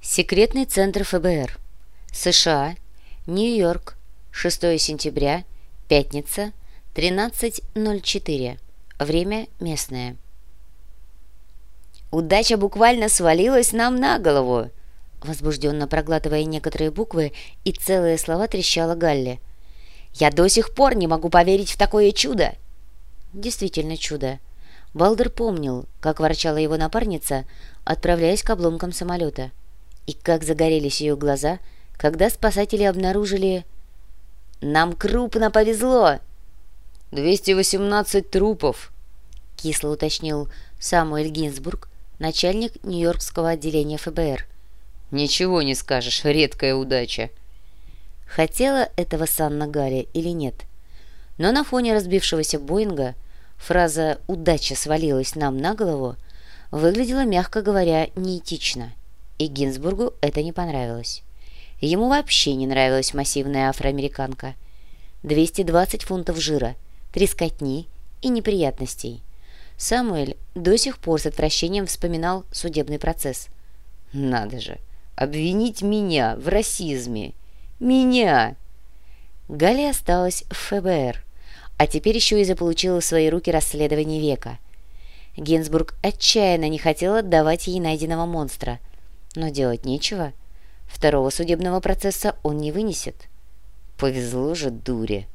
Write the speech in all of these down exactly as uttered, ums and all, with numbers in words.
Секретный центр ФБР. США. Нью-Йорк. шестое сентября. Пятница. тринадцать ноль четыре. Время местное. «Удача буквально свалилась нам на голову!» Возбужденно проглатывая некоторые буквы и целые слова, трещала Галли. «Я до сих пор не могу поверить в такое чудо!» Действительно чудо. Балдер помнил, как ворчала его напарница, отправляясь к обломкам самолета. И как загорелись ее глаза, когда спасатели обнаружили... «Нам крупно повезло!» «двести восемнадцать трупов», — кисло уточнил Самуэль Гинзбург, начальник Нью-Йоркского отделения ФБР. «Ничего не скажешь, редкая удача». Хотела этого Санна Галли или нет? Но на фоне разбившегося Боинга фраза «удача свалилась нам на голову» выглядела, мягко говоря, неэтично, и Гинзбургу это не понравилось. Ему вообще не нравилась массивная афроамериканка. двести двадцать фунтов жира, трескотни и неприятностей. Самуэль до сих пор с отвращением вспоминал судебный процесс. «Надо же, обвинить меня в расизме! Меня!» Галли осталась в ФБР, а теперь еще и заполучила в свои руки расследование века. Гинзбург отчаянно не хотел отдавать ей найденного монстра, но делать нечего. Второго судебного процесса он не вынесет. Повезло же дуре.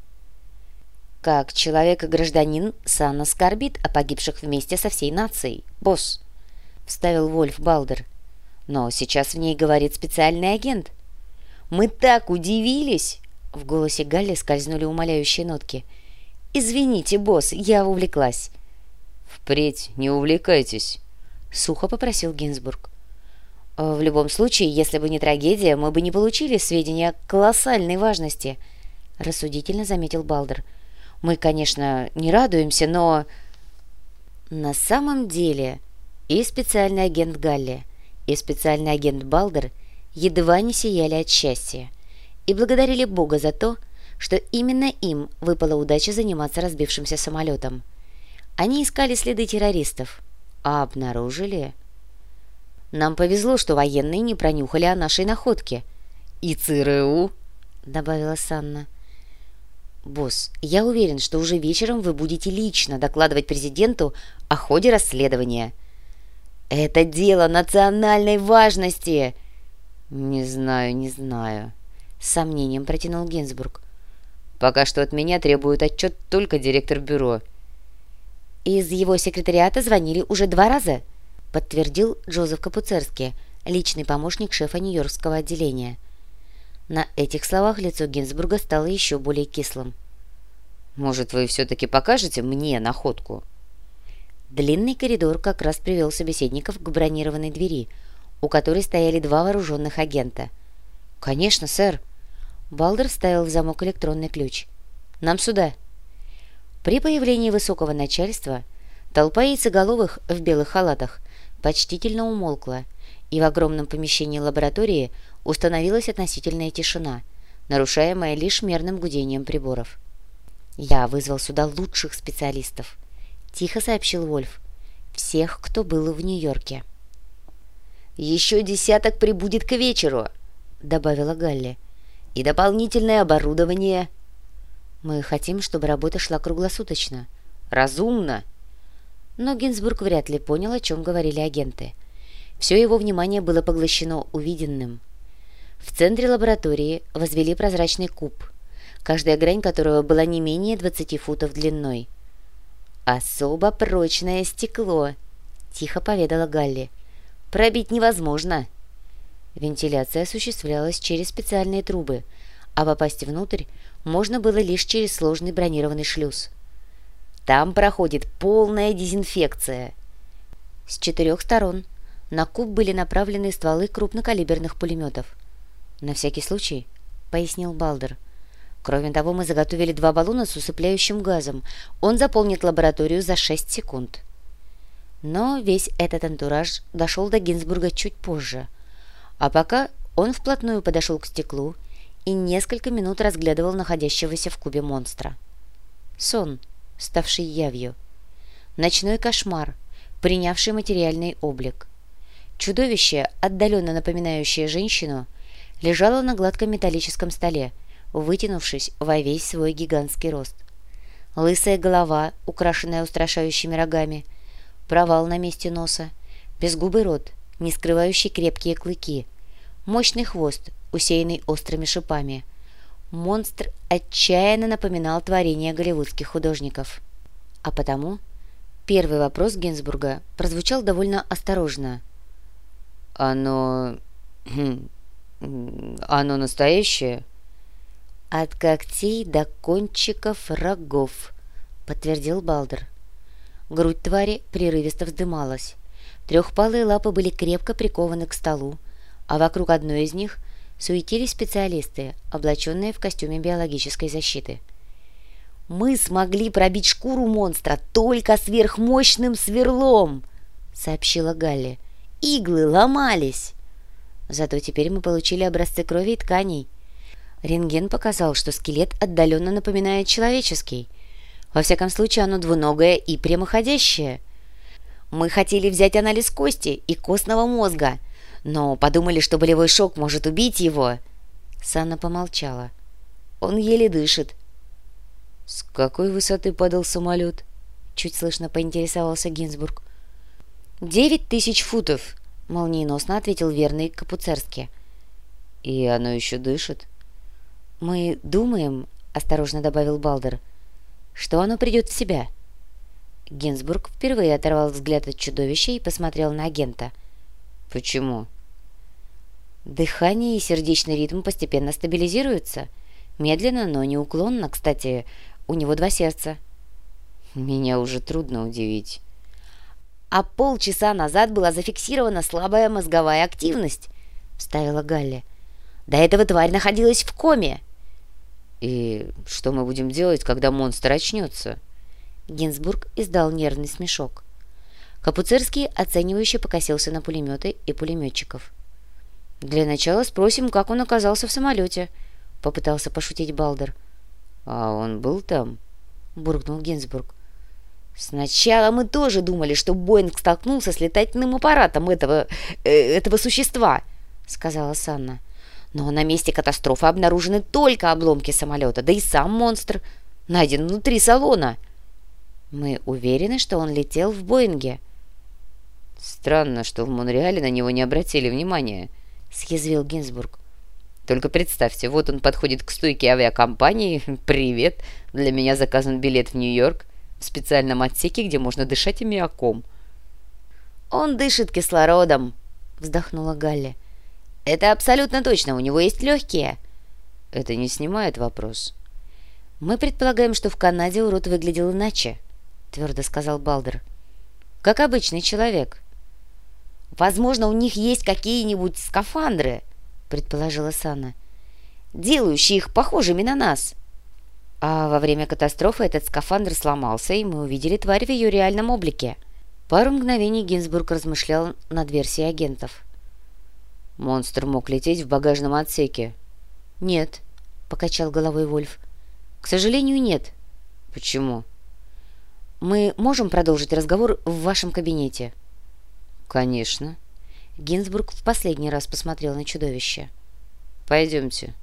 Как человек и гражданин, Санна скорбит о погибших вместе со всей нацией, босс, — вставил Вольф Балдер. Но сейчас в ней говорит специальный агент. Мы так удивились! В голосе Галли скользнули умоляющие нотки. «Извините, босс, я увлеклась». «Впредь не увлекайтесь», — сухо попросил Гинзбург. «В любом случае, если бы не трагедия, мы бы не получили сведения колоссальной важности», — рассудительно заметил Балдер. «Мы, конечно, не радуемся, но...» На самом деле и специальный агент Галли, и специальный агент Балдер едва не сияли от счастья и благодарили Бога за то, что именно им выпала удача заниматься разбившимся самолетом. Они искали следы террористов, а обнаружили... «Нам повезло, что военные не пронюхали о нашей находке». «И ЦРУ», — добавила Санна. «Босс, я уверен, что уже вечером вы будете лично докладывать президенту о ходе расследования». «Это дело национальной важности!» «Не знаю, не знаю», — с сомнением протянул Гинзбург. «Пока что от меня требует отчет только директор бюро». «Из его секретариата звонили уже два раза», — подтвердил Джозеф Капуцерский, личный помощник шефа Нью-Йоркского отделения. На этих словах лицо Гинзбурга стало еще более кислым. «Может, вы все-таки покажете мне находку?» Длинный коридор как раз привел собеседников к бронированной двери, у которой стояли два вооруженных агента. «Конечно, сэр!» Балдер вставил в замок электронный ключ. «Нам сюда!» При появлении высокого начальства толпа яйцеголовых в белых халатах почтительно умолкла, и в огромном помещении лаборатории установилась относительная тишина, нарушаемая лишь мерным гудением приборов. «Я вызвал сюда лучших специалистов», — тихо сообщил Вольф. «Всех, кто был в Нью-Йорке». «Еще десяток прибудет к вечеру», — добавила Галли. «И дополнительное оборудование». «Мы хотим, чтобы работа шла круглосуточно». «Разумно». Но Гинзбург вряд ли понял, о чем говорили агенты. Все его внимание было поглощено увиденным. В центре лаборатории возвели прозрачный куб, каждая грань которого была не менее двадцати футов длиной. «Особо прочное стекло», — тихо поведала Галли. «Пробить невозможно». Вентиляция осуществлялась через специальные трубы, а попасть внутрь можно было лишь через сложный бронированный шлюз. «Там проходит полная дезинфекция». С четырех сторон на куб были направлены стволы крупнокалиберных пулеметов. «На всякий случай», — пояснил Балдер. «Кроме того, мы заготовили два баллона с усыпляющим газом. Он заполнит лабораторию за шесть секунд». Но весь этот антураж дошел до Гинзбурга чуть позже. А пока он вплотную подошел к стеклу и несколько минут разглядывал находящегося в кубе монстра. Сон, ставший явью. Ночной кошмар, принявший материальный облик. Чудовище, отдаленно напоминающее женщину, лежало на гладком металлическом столе, вытянувшись во весь свой гигантский рост. Лысая голова, украшенная устрашающими рогами, провал на месте носа, безгубый рот, не скрывающий крепкие клыки, мощный хвост, усеянный острыми шипами. Монстр отчаянно напоминал творение голливудских художников. А потому первый вопрос Гинзбурга прозвучал довольно осторожно. «Оно... оно настоящее?» «От когтей до кончиков рогов», — подтвердил Балдер. Грудь твари прерывисто вздымалась. Трехпалые лапы были крепко прикованы к столу, а вокруг одной из них суетились специалисты, облаченные в костюме биологической защиты. «Мы смогли пробить шкуру монстра только сверхмощным сверлом», — сообщила Галли. «Иглы ломались». «Зато теперь мы получили образцы крови и тканей. Рентген показал, что скелет отдаленно напоминает человеческий. Во всяком случае, оно двуногое и прямоходящее. Мы хотели взять анализ кости и костного мозга, но подумали, что болевой шок может убить его». Санна помолчала. «Он еле дышит». «С какой высоты падал самолет?» — чуть слышно поинтересовался Гинзбург. «Девять тысяч футов», — молниеносно ответил верный Капуцерский. «И оно еще дышит?» «Мы думаем», — осторожно добавил Балдер, — «что оно придет в себя». Гинзбург впервые оторвал взгляд от чудовища и посмотрел на агента. «Почему?» «Дыхание и сердечный ритм постепенно стабилизируются. Медленно, но неуклонно. Кстати, у него два сердца». «Меня уже трудно удивить». «А полчаса назад была зафиксирована слабая мозговая активность», — вставила Галли. «До этого тварь находилась в коме». «И что мы будем делать, когда монстр очнется?» Гинзбург издал нервный смешок. Капуцерский оценивающе покосился на пулеметы и пулеметчиков. «Для начала спросим, как он оказался в самолете», — попытался пошутить Балдер. «А он был там?» — буркнул Гинзбург. «Сначала мы тоже думали, что Боинг столкнулся с летательным аппаратом этого... Э, этого существа», — сказала Санна. «Но на месте катастрофы обнаружены только обломки самолета, да и сам монстр найден внутри салона». «Мы уверены, что он летел в Боинге». «Странно, что в Монреале на него не обратили внимания», — съязвил Гинзбург. «Только представьте, вот он подходит к стойке авиакомпании. Привет, для меня заказан билет в Нью-Йорк в специальном отсеке, где можно дышать аммиаком». «Он дышит кислородом», — вздохнула Галли. «Это абсолютно точно, у него есть легкие». «Это не снимает вопрос». «Мы предполагаем, что в Канаде урод выглядел иначе», — твердо сказал Балдер. «Как обычный человек». «Возможно, у них есть какие-нибудь скафандры», — предположила Санна, «делающие их похожими на нас». А во время катастрофы этот скафандр сломался, и мы увидели тварь в ее реальном облике. Пару мгновений Гинзбург размышлял над версией агентов. «Монстр мог лететь в багажном отсеке?» «Нет», — покачал головой Вольф. «К сожалению, нет». «Почему?» «Мы можем продолжить разговор в вашем кабинете?» «Конечно». Гинзбург в последний раз посмотрел на чудовище. «Пойдемте».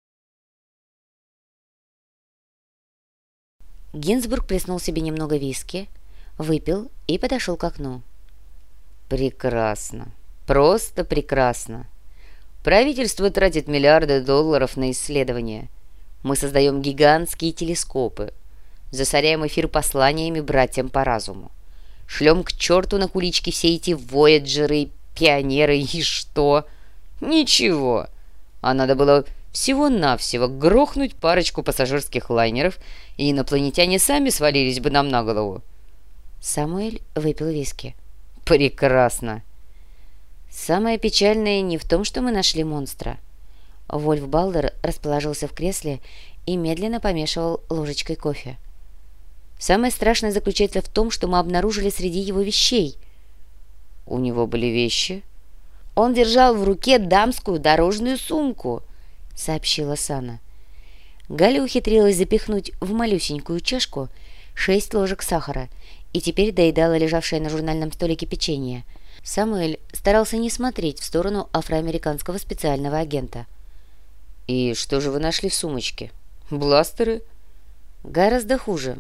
Гинзбург плеснул себе немного виски, выпил и подошел к окну. «Прекрасно. Просто прекрасно. Правительство тратит миллиарды долларов на исследования. Мы создаем гигантские телескопы, засоряем эфир посланиями братьям по разуму. Шлем к черту на кулички все эти вояджеры, пионеры и что? Ничего. А надо было всего-навсего грохнуть парочку пассажирских лайнеров, и инопланетяне сами свалились бы нам на голову». Самуэль выпил виски. «Прекрасно». «Самое печальное не в том, что мы нашли монстра». Вольф Балдер расположился в кресле и медленно помешивал ложечкой кофе. «Самое страшное заключается в том, что мы обнаружили среди его вещей». «У него были вещи?» «Он держал в руке дамскую дорожную сумку», — сообщила Санна. Галя ухитрилась запихнуть в малюсенькую чашку шесть ложек сахара и теперь доедала лежавшее на журнальном столике печенье. Самуэль старался не смотреть в сторону афроамериканского специального агента. «И что же вы нашли в сумочке? Бластеры?» «Гораздо хуже.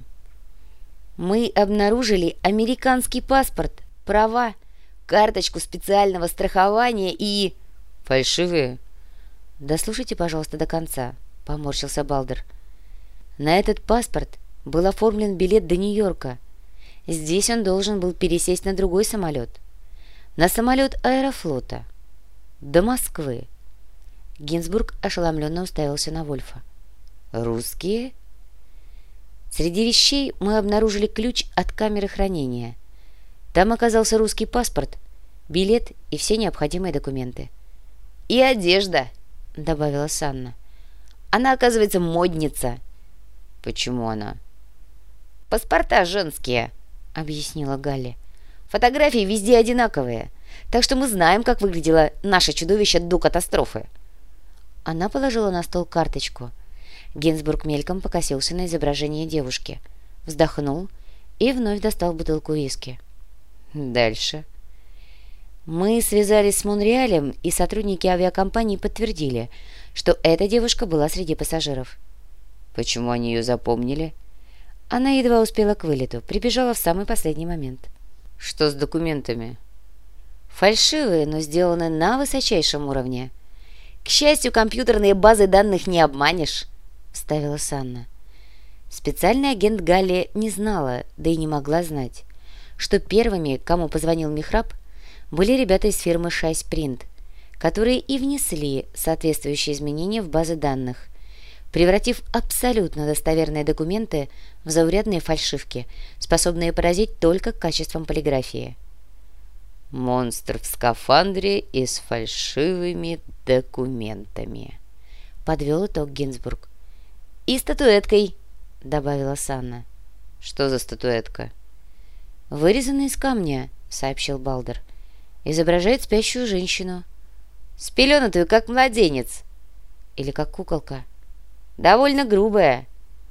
Мы обнаружили американский паспорт, права, карточку специального страхования и...» «Фальшивые?» «Дослушайте, пожалуйста, до конца», — поморщился Балдер. «На этот паспорт был оформлен билет до Нью-Йорка. Здесь он должен был пересесть на другой самолет. На самолет Аэрофлота. До Москвы». Гинзбург ошеломленно уставился на Вольфа. «Русские?» «Среди вещей мы обнаружили ключ от камеры хранения. Там оказался русский паспорт, билет и все необходимые документы». «И одежда», — добавила Санна. «Она, оказывается, модница». «Почему она?» «Паспорта женские», — объяснила Галли. «Фотографии везде одинаковые, так что мы знаем, как выглядело наше чудовище до катастрофы». Она положила на стол карточку. Гинзбург мельком покосился на изображение девушки, вздохнул и вновь достал бутылку виски. «Дальше». «Мы связались с Монреалем, и сотрудники авиакомпании подтвердили, что эта девушка была среди пассажиров». «Почему они ее запомнили?» Она едва успела к вылету, прибежала в самый последний момент. «Что с документами?» «Фальшивые, но сделаны на высочайшем уровне. К счастью, компьютерные базы данных не обманешь», — вставила Санна. Специальный агент Галли не знала, да и не могла знать, что первыми, кому позвонил Михраб, были ребята из фирмы «Шайс Принт», которые и внесли соответствующие изменения в базы данных, превратив абсолютно достоверные документы в заурядные фальшивки, способные поразить только качеством полиграфии. «Монстр в скафандре и с фальшивыми документами», — подвел итог Гинзбург. «И статуэткой», — добавила Санна. «Что за статуэтка?» «Вырезанная из камня», — сообщил Балдер. «Изображает спящую женщину». «Спеленутую, как младенец». «Или как куколка». «Довольно грубая».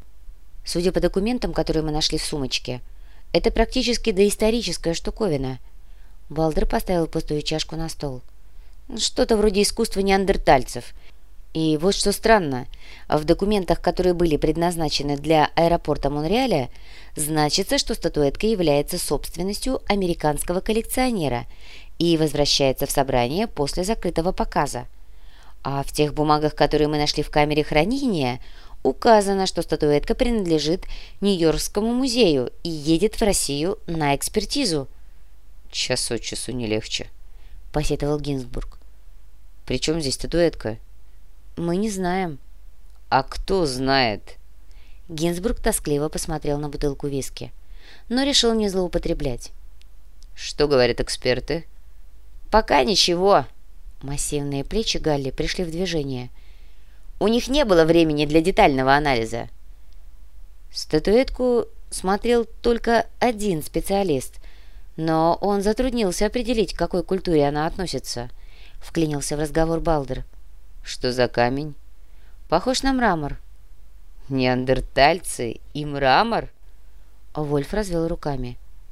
«Судя по документам, которые мы нашли в сумочке, это практически доисторическая штуковина». Балдер поставил пустую чашку на стол. «Что-то вроде искусства неандертальцев. И вот что странно, в документах, которые были предназначены для аэропорта Монреаля, значится, что статуэтка является собственностью американского коллекционера и возвращается в собрание после закрытого показа. А в тех бумагах, которые мы нашли в камере хранения, указано, что статуэтка принадлежит Нью-Йоркскому музею и едет в Россию на экспертизу». «Час от часу не легче», — посетовал Гинзбург. «При чем здесь статуэтка?» «Мы не знаем». «А кто знает?» Гинзбург тоскливо посмотрел на бутылку виски, но решил не злоупотреблять. «Что говорят эксперты?» «Пока ничего». Массивные плечи Галли пришли в движение. «У них не было времени для детального анализа». Статуэтку смотрел только один специалист, но он затруднился определить, к какой культуре она относится. Вклинился в разговор Балдер. «Что за камень?» «Похож на мрамор». «Неандертальцы и мрамор?» Вольф развел руками.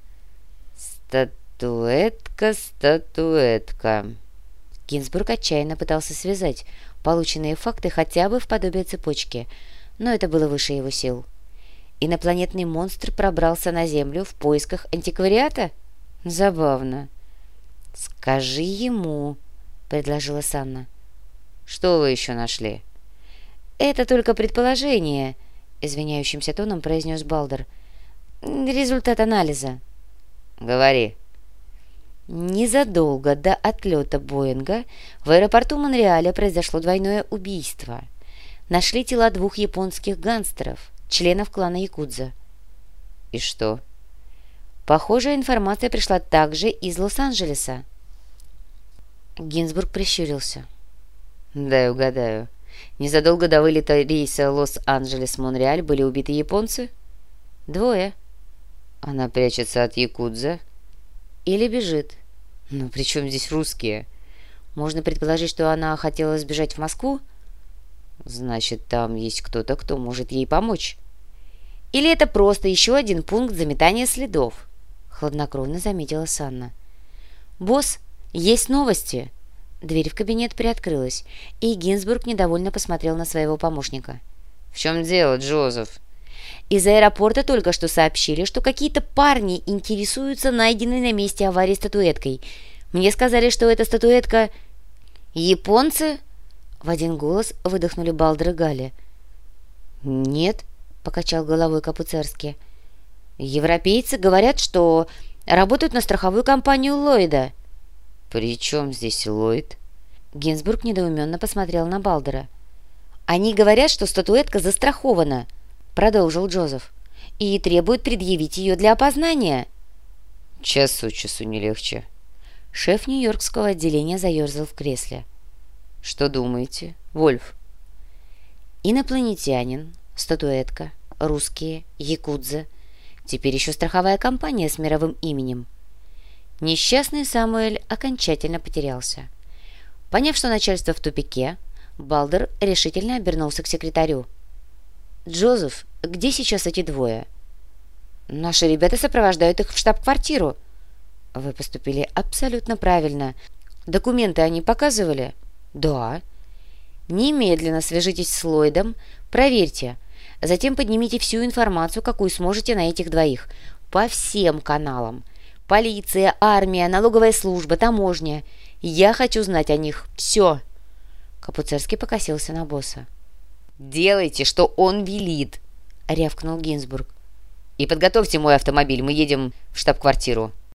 «Статуэтка, статуэтка». Гинзбург отчаянно пытался связать полученные факты хотя бы в подобие цепочки, но это было выше его сил. Инопланетный монстр пробрался на Землю в поисках антиквариата? Забавно. «Скажи ему», — предложила Санна. «Что вы еще нашли?» «Это только предположение», — извиняющимся тоном произнес Балдер. «Результат анализа». «Говори». Незадолго до отлета Боинга в аэропорту Монреаля произошло двойное убийство. Нашли тела двух японских гангстеров, членов клана Якудза. «И что?» Похожая информация пришла также из Лос-Анджелеса. Гинзбург прищурился. «Дай угадаю. Незадолго до вылета рейса Лос-Анджелес-Монреаль были убиты японцы?» «Двое». «Она прячется от якудза?» «Или бежит». «Ну, при чем здесь русские?» «Можно предположить, что она хотела сбежать в Москву?» «Значит, там есть кто-то, кто может ей помочь». «Или это просто еще один пункт заметания следов?» — хладнокровно заметила Санна. «Босс, есть новости!» Дверь в кабинет приоткрылась, и Гинзбург недовольно посмотрел на своего помощника. «В чем дело, Джозеф?» «Из аэропорта только что сообщили, что какие-то парни интересуются найденной на месте аварии статуэткой. Мне сказали, что эта статуэтка...» «Японцы?» — в один голос выдохнули Балдер и Галли. «Нет», — покачал головой Капуцерский. «Европейцы говорят, что работают на страховую компанию Ллойда». «При чем здесь Ллойд?» Гинзбург недоуменно посмотрел на Балдера. «Они говорят, что статуэтка застрахована», — продолжил Джозеф, «и требуют предъявить ее для опознания». «Час от часу не легче». Шеф нью-йоркского отделения заерзал в кресле. «Что думаете, Вольф?» Инопланетянин, статуэтка, русские, якудза. Теперь еще страховая компания с мировым именем. Несчастный Самуэль окончательно потерялся. Поняв, что начальство в тупике, Балдер решительно обернулся к секретарю. «Джозеф, где сейчас эти двое?» «Наши ребята сопровождают их в штаб-квартиру». «Вы поступили абсолютно правильно. Документы они показывали?» «Да». «Немедленно свяжитесь с Ллойдом, проверьте. Затем поднимите всю информацию, какую сможете на этих двоих. По всем каналам. Полиция, армия, налоговая служба, таможня. Я хочу знать о них все». Капуцерский покосился на босса. «Делайте, что он велит», — рявкнул Гинзбург. «И подготовьте мой автомобиль, мы едем в штаб-квартиру».